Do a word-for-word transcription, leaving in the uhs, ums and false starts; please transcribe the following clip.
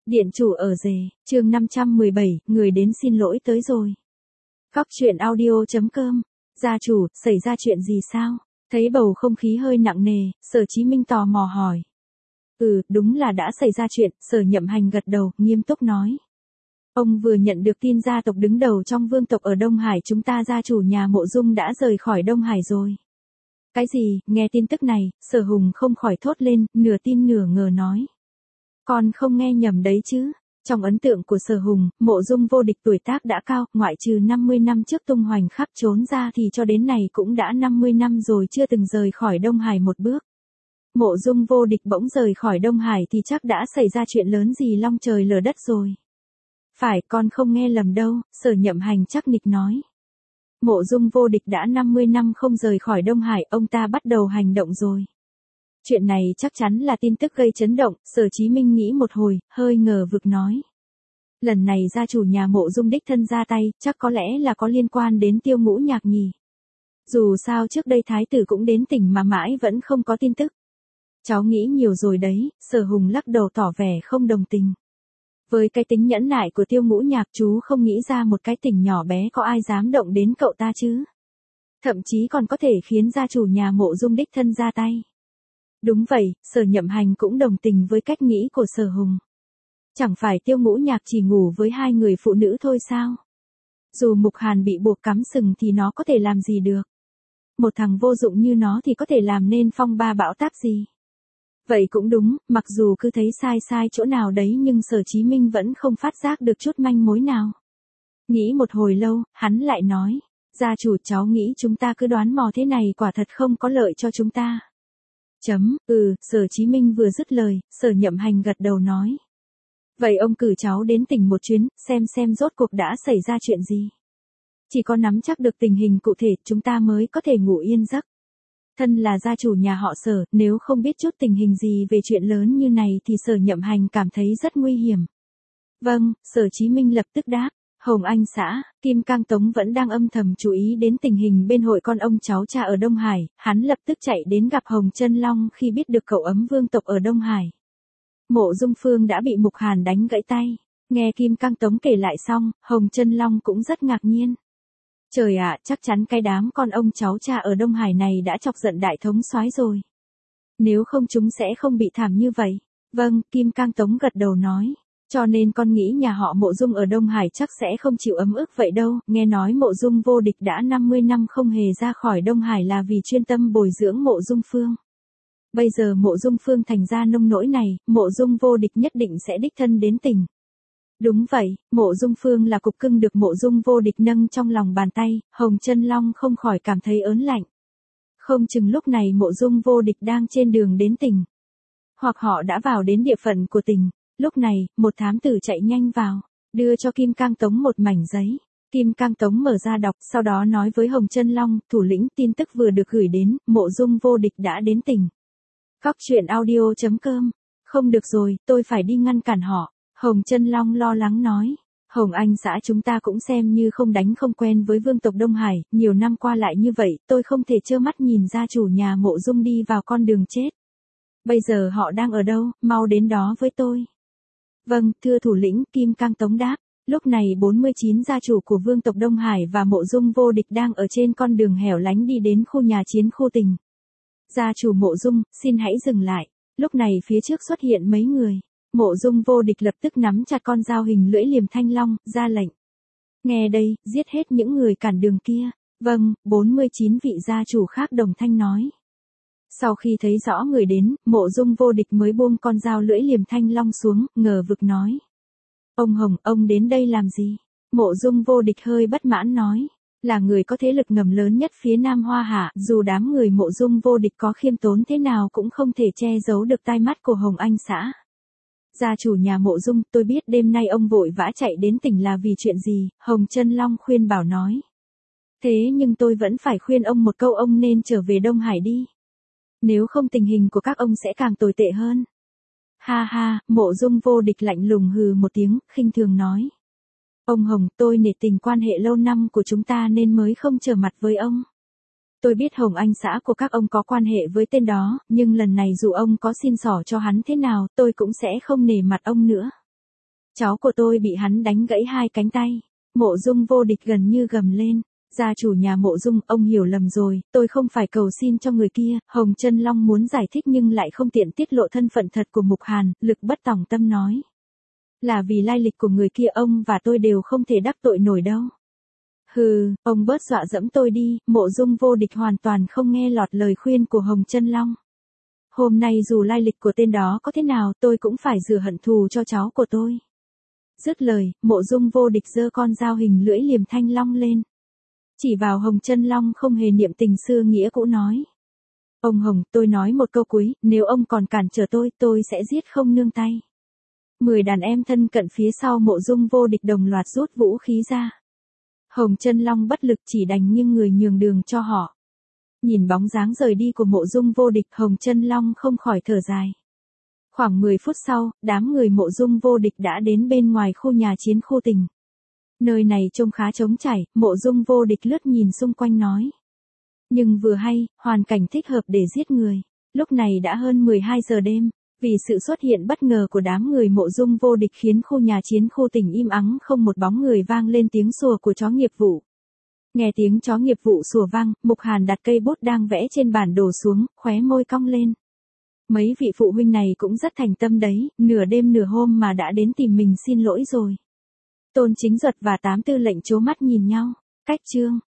Điện chủ ở rể, chương năm trăm mười bảy, người đến xin lỗi tới rồi. Góc truyện audio.com, gia chủ, xảy ra chuyện gì sao? Thấy bầu không khí hơi nặng nề, Sở Chí Minh tò mò hỏi. Ừ, đúng là đã xảy ra chuyện, Sở Nhậm Hành gật đầu, nghiêm túc nói. Ông vừa nhận được tin gia tộc đứng đầu trong vương tộc ở Đông Hải chúng ta gia chủ nhà Mộ Dung đã rời khỏi Đông Hải rồi. Cái gì, nghe tin tức này, Sở Hùng không khỏi thốt lên, nửa tin nửa ngờ nói. Con không nghe nhầm đấy chứ. Trong ấn tượng của Sở Hùng, Mộ Dung vô địch tuổi tác đã cao, ngoại trừ năm mươi năm trước tung hoành khắp trốn ra thì cho đến này cũng đã năm mươi năm rồi chưa từng rời khỏi Đông Hải một bước. Mộ Dung vô địch bỗng rời khỏi Đông Hải thì chắc đã xảy ra chuyện lớn gì long trời lở đất rồi. Phải, con không nghe lầm đâu, Sở Nhậm Hành chắc nịch nói. Mộ Dung vô địch đã năm mươi năm không rời khỏi Đông Hải, ông ta bắt đầu hành động rồi. Chuyện này chắc chắn là tin tức gây chấn động, Sở Chí Minh nghĩ một hồi, hơi ngờ vực nói. Lần này gia chủ nhà Mộ Dung đích thân ra tay, chắc có lẽ là có liên quan đến Tiêu Ngũ Nhạc nhỉ. Dù sao trước đây thái tử cũng đến tỉnh mà mãi vẫn không có tin tức. Cháu nghĩ nhiều rồi đấy, Sở Hùng lắc đầu tỏ vẻ không đồng tình. Với cái tính nhẫn nại của Tiêu Ngũ Nhạc chú không nghĩ ra một cái tỉnh nhỏ bé có ai dám động đến cậu ta chứ. Thậm chí còn có thể khiến gia chủ nhà Mộ Dung đích thân ra tay. Đúng vậy, Sở Nhậm Hành cũng đồng tình với cách nghĩ của Sở Hùng. Chẳng phải Tiêu Ngũ Nhạc chỉ ngủ với hai người phụ nữ thôi sao? Dù Mục Hàn bị buộc cắm sừng thì nó có thể làm gì được? Một thằng vô dụng như nó thì có thể làm nên phong ba bão táp gì? Vậy cũng đúng, mặc dù cứ thấy sai sai chỗ nào đấy nhưng Sở Chí Minh vẫn không phát giác được chút manh mối nào. Nghĩ một hồi lâu, hắn lại nói, gia chủ cháu nghĩ chúng ta cứ đoán mò thế này quả thật không có lợi cho chúng ta. Chấm, ừ, Sở Chí Minh vừa dứt lời, Sở Nhậm Hành gật đầu nói. Vậy ông cử cháu đến tỉnh một chuyến, xem xem rốt cuộc đã xảy ra chuyện gì. Chỉ có nắm chắc được tình hình cụ thể chúng ta mới có thể ngủ yên giấc. Thân là gia chủ nhà họ Sở, nếu không biết chút tình hình gì về chuyện lớn như này thì Sở Nhậm Hành cảm thấy rất nguy hiểm. Vâng, Sở Chí Minh lập tức đáp. Hồng Anh xã, Kim Cang Tống vẫn đang âm thầm chú ý đến tình hình bên hội con ông cháu cha ở Đông Hải, hắn lập tức chạy đến gặp Hồng Chân Long khi biết được cậu ấm vương tộc ở Đông Hải. Mộ Dung Phương đã bị Mục Hàn đánh gãy tay, nghe Kim Cang Tống kể lại xong, Hồng Chân Long cũng rất ngạc nhiên. Trời ạ, chắc chắn cái đám con ông cháu cha ở Đông Hải này đã chọc giận đại thống soái rồi. Nếu không chúng sẽ không bị thảm như vậy. Vâng, Kim Cang Tống gật đầu nói. Cho nên con nghĩ nhà họ Mộ Dung ở Đông Hải chắc sẽ không chịu ấm ức vậy đâu, nghe nói Mộ Dung vô địch đã năm mươi năm không hề ra khỏi Đông Hải là vì chuyên tâm bồi dưỡng Mộ Dung Phương. Bây giờ Mộ Dung Phương thành ra nông nỗi này, Mộ Dung vô địch nhất định sẽ đích thân đến tỉnh. Đúng vậy, Mộ Dung Phương là cục cưng được Mộ Dung vô địch nâng trong lòng bàn tay, Hồng Chân Long không khỏi cảm thấy ớn lạnh. Không chừng lúc này Mộ Dung vô địch đang trên đường đến tỉnh. Hoặc họ đã vào đến địa phận của tỉnh. Lúc này, một thám tử chạy nhanh vào, đưa cho Kim Cang Tống một mảnh giấy. Kim Cang Tống mở ra đọc, sau đó nói với Hồng Chân Long, thủ lĩnh tin tức vừa được gửi đến, Mộ Dung vô địch đã đến tỉnh. Góc truyện audio.com, không được rồi, tôi phải đi ngăn cản họ. Hồng Chân Long lo lắng nói, Hồng Anh xã chúng ta cũng xem như không đánh không quen với vương tộc Đông Hải, nhiều năm qua lại như vậy, tôi không thể trơ mắt nhìn gia chủ nhà Mộ Dung đi vào con đường chết. Bây giờ họ đang ở đâu, mau đến đó với tôi. Vâng, thưa thủ lĩnh, Kim Cang Tống đáp. Lúc này bốn mươi chín gia chủ của vương tộc Đông Hải và Mộ Dung vô địch đang ở trên con đường hẻo lánh đi đến khu nhà chiến khu tỉnh. Gia chủ Mộ Dung, xin hãy dừng lại. Lúc này phía trước xuất hiện mấy người. Mộ Dung vô địch lập tức nắm chặt con dao hình lưỡi liềm thanh long, ra lệnh. Nghe đây, giết hết những người cản đường kia. Vâng, bốn mươi chín vị gia chủ khác đồng thanh nói. Sau khi thấy rõ người đến, Mộ Dung vô địch mới buông con dao lưỡi liềm thanh long xuống, ngờ vực nói. Ông Hồng, ông đến đây làm gì? Mộ Dung vô địch hơi bất mãn nói. Là người có thế lực ngầm lớn nhất phía Nam Hoa Hạ, dù đám người Mộ Dung vô địch có khiêm tốn thế nào cũng không thể che giấu được tai mắt của Hồng Anh xã. Gia chủ nhà Mộ Dung, tôi biết đêm nay ông vội vã chạy đến tỉnh là vì chuyện gì, Hồng Chân Long khuyên bảo nói. Thế nhưng tôi vẫn phải khuyên ông một câu, ông nên trở về Đông Hải đi. Nếu không tình hình của các ông sẽ càng tồi tệ hơn. Ha ha, Mộ Dung vô địch lạnh lùng hừ một tiếng, khinh thường nói. Ông Hồng, tôi nể tình quan hệ lâu năm của chúng ta nên mới không trở mặt với ông. Tôi biết Hồng Anh xã của các ông có quan hệ với tên đó, nhưng lần này dù ông có xin xỏ cho hắn thế nào, tôi cũng sẽ không nể mặt ông nữa. Cháu của tôi bị hắn đánh gãy hai cánh tay. Mộ Dung Vô Địch gần như gầm lên. Gia chủ nhà Mộ Dung, ông hiểu lầm rồi, tôi không phải cầu xin cho người kia. Hồng Chân Long muốn giải thích nhưng lại không tiện tiết lộ thân phận thật của Mục Hàn, lực bất tòng tâm nói. Là vì lai lịch của người kia ông và tôi đều không thể đắc tội nổi đâu. Hừ, ông bớt dọa dẫm tôi đi. Mộ Dung Vô Địch hoàn toàn không nghe lọt lời khuyên của Hồng Chân Long. Hôm nay dù lai lịch của tên đó có thế nào, tôi cũng phải rửa hận thù cho cháu của tôi. Dứt lời, Mộ Dung Vô Địch giơ con dao hình lưỡi liềm thanh long lên. Chỉ vào Hồng Chân Long không hề niệm tình xưa nghĩa cũ nói. Ông Hồng, tôi nói một câu cuối, nếu ông còn cản trở tôi, tôi sẽ giết không nương tay. Mười đàn em thân cận phía sau Mộ Dung Vô Địch đồng loạt rút vũ khí ra. Hồng Chân Long bất lực chỉ đành nghiêng người nhường đường cho họ. Nhìn bóng dáng rời đi của Mộ Dung Vô Địch, Hồng Chân Long không khỏi thở dài. Khoảng mười phút sau, đám người Mộ Dung Vô Địch đã đến bên ngoài khu nhà chiến khu tỉnh. Nơi này trông khá trống trải, Mộ Dung Vô Địch lướt nhìn xung quanh nói. Nhưng vừa hay, hoàn cảnh thích hợp để giết người. Lúc này đã hơn mười hai giờ đêm, vì sự xuất hiện bất ngờ của đám người Mộ Dung Vô Địch khiến khu nhà chiến khu tỉnh im ắng không một bóng người, vang lên tiếng sủa của chó nghiệp vụ. Nghe tiếng chó nghiệp vụ sủa vang, Mục Hàn đặt cây bút đang vẽ trên bản đồ xuống, khóe môi cong lên. Mấy vị phụ huynh này cũng rất thành tâm đấy, nửa đêm nửa hôm mà đã đến tìm mình xin lỗi rồi. Tôn Chính Duật và Tám Tư lệnh trố mắt nhìn nhau. Cách chương